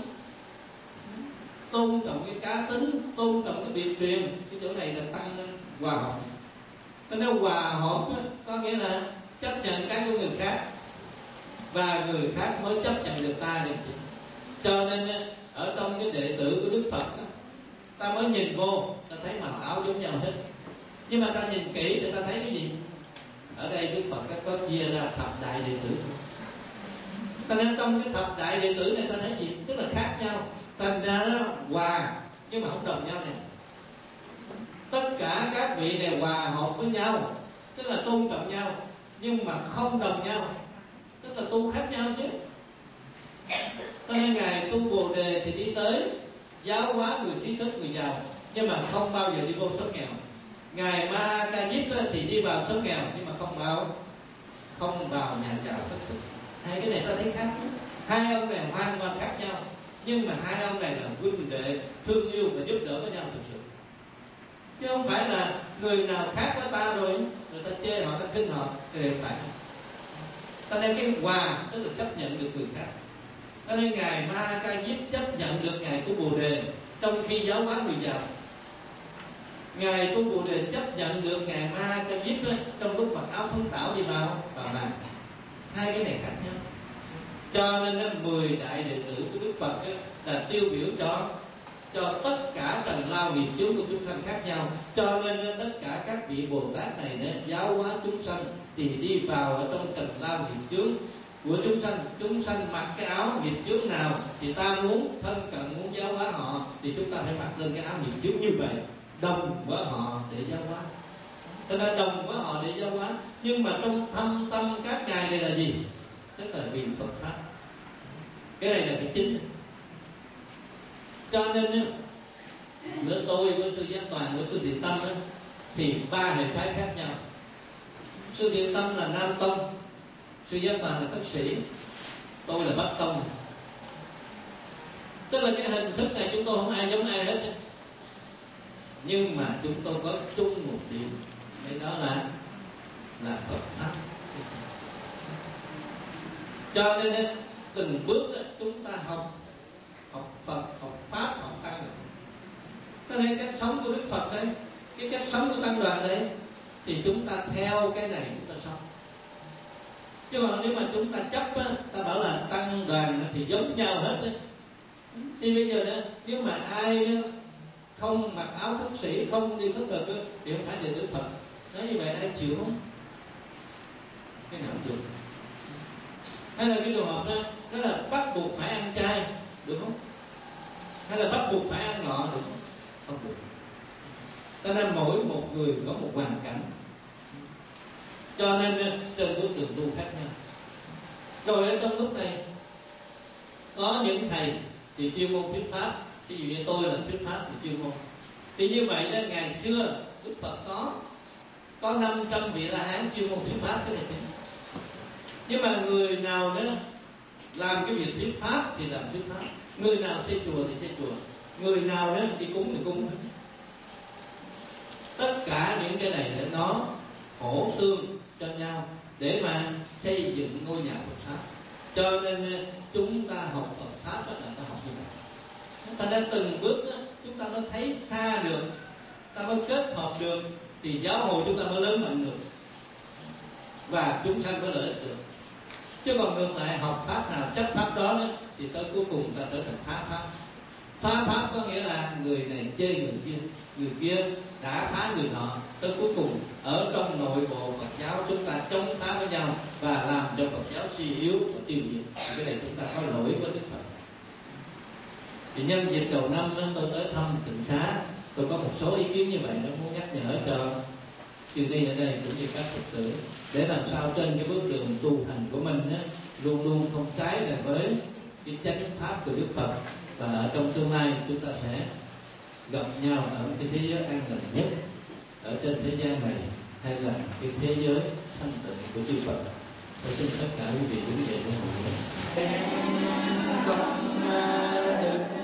tôn trọng cái cá tính, tôn trọng cái biệt truyền. Cái chỗ này là tăng hòa hợp. Nên hòa hợp có nghĩa là chấp nhận cái của người khác, và người khác mới chấp nhận được ta được. Cho nên ở trong cái đệ tử của Đức Phật đó, ta mới nhìn vô, ta thấy màu áo giống nhau hết. Nhưng mà ta nhìn kỹ thì ta thấy cái gì? Ở đây Đức Phật có chia ra thập đại đệ tử. Cho nên trong cái thập đại đệ tử này ta thấy gì? Tức là khác nhau. Thành ra nó hòa nhưng mà không đồng nhau này. Tất cả các vị đều hòa hợp với nhau, tức là tôn trọng nhau, nhưng mà không đồng nhau, tức là tu khác nhau chứ. Cho nên Ngài tu Bồ Đề thì đi tới giáo hóa người trí thức, người giàu, nhưng mà không bao giờ đi vô xóm nghèo. Ngài Ma Ca Diếp thì đi vào xóm nghèo, nhưng mà không vào không vào nhà giàu thất thực. Hai cái này ta thấy khác. Hai ông này hoàn toàn khác nhau, nhưng mà hai ông này là huynh đệ thương yêu và giúp đỡ với nhau thực sự. Chứ không phải là người nào khác với ta rồi người ta chê họ, ta khinh họ, thì đều phải. Ta nên cái hòa tức là chấp nhận được người khác. Cho nên Ngài Ma Ca Diếp chấp nhận được Ngài tu Bồ Đề trong khi giáo hóa người giàu. Ngài tu Bồ Đề chấp nhận được Ngài Ma Ca Diếp trong lúc mặc áo phấn tảo đi vào vào bàn. Hai cái này khác nhau. Cho nên mười đại đệ tử của Đức Phật là tiêu biểu cho cho tất cả trần lao nghiệp chướng của chúng sanh khác nhau. Cho nên tất cả các vị Bồ Tát này để giáo hóa chúng sanh thì đi vào ở trong trần lao nghiệp chướng của chúng sanh. Chúng sanh mặc cái áo nghiệp chướng nào thì ta muốn thân cận, muốn giáo hóa họ, thì chúng ta phải mặc lên cái áo nghiệp chướng như vậy, đồng với họ để giáo hóa. Cho nên đồng với họ để giáo hóa. Nhưng mà trong thâm tâm các ngài này là gì? Tức là vì Phật pháp. Cái này là cái chính. Cho nên giữa tôi với sư Giác Toàn, với sư Thiện Tâm đó, thì ba hệ phái khác nhau. Sư Thiện Tâm là Nam Tông, sư Giác Toàn là Thất Sĩ, tôi là Bắc Tông. Tức là cái hình thức này chúng tôi không ai giống ai hết, nhưng mà chúng tôi có chung một điểm, cái đó là là Phật pháp. Cho nên từng bước đó, chúng ta học học Phật, học pháp, học tăng. Cho nên cách sống của Đức Phật đấy, cái cách sống của tăng đoàn đấy, thì chúng ta theo cái này chúng ta sống. Chứ còn nếu mà chúng ta chấp á, ta bảo là tăng đoàn thì giống nhau hết đấy. Thì bây giờ đó, nếu mà ai đó không mặc áo thất sĩ, không đi thất thực thì không phải đệ tử Phật. Nói như vậy ai chịu không? Cái nào chịu? Hay là cái trường hợp đó, đó là bắt buộc phải ăn chay, được không? Hay là bắt buộc phải ăn ngọ, được không? Không được. Cho nên mỗi một người có một hoàn cảnh, cho nên trên bước đường tu khác nhau. Rồi ở trong lúc này có những thầy thì chuyên môn thuyết pháp, ví dụ như tôi là thuyết pháp thì chuyên môn. Thì như vậy đó, ngày xưa Đức Phật có có năm trăm vị La Hán chuyên môn thuyết pháp cái này. Nhưng mà người nào đó làm cái việc thuyết pháp thì làm thuyết pháp, người nào xây chùa thì xây chùa, người nào đó đi cúng thì cúng. Tất cả những cái này để nó hỗ tương cho nhau để mà xây dựng ngôi nhà Phật pháp. Cho nên chúng ta học Phật pháp đó là ta học như vậy. Ta đã từng bước đó, chúng ta mới thấy xa được ta mới kết hợp được, thì giáo hội chúng ta mới lớn mạnh được và chúng sanh mới lợi ích được. Chứ còn ngược lại học pháp nào chấp pháp đó, đó thì tới cuối cùng ta trở thành phá pháp. Phá pháp có nghĩa là người này chê người kia, người kia đã phá người nọ. Tới cuối cùng ở trong nội bộ Phật giáo chúng ta chống phá với nhau và làm cho Phật giáo suy yếu và tiêu diệt. Cái này chúng ta có lỗi với Đức Phật. Thì nhân dịp đầu năm đó, tôi tới thăm Tịnh Xá, tôi có một số ý kiến như vậy, nó muốn nhắc nhở cho chư ni ở đây cũng như các Phật tử, để làm sao trên cái bước đường tu hành của mình á, luôn luôn không trái lại với cái chánh pháp của Đức Phật, và ở trong tương lai chúng ta sẽ gặp nhau ở cái thế giới an lành nhất ở trên thế gian này, hay là cái thế giới thanh tịnh của chư Phật. Tôi xin tất cả quý vị đứng dậy để hội.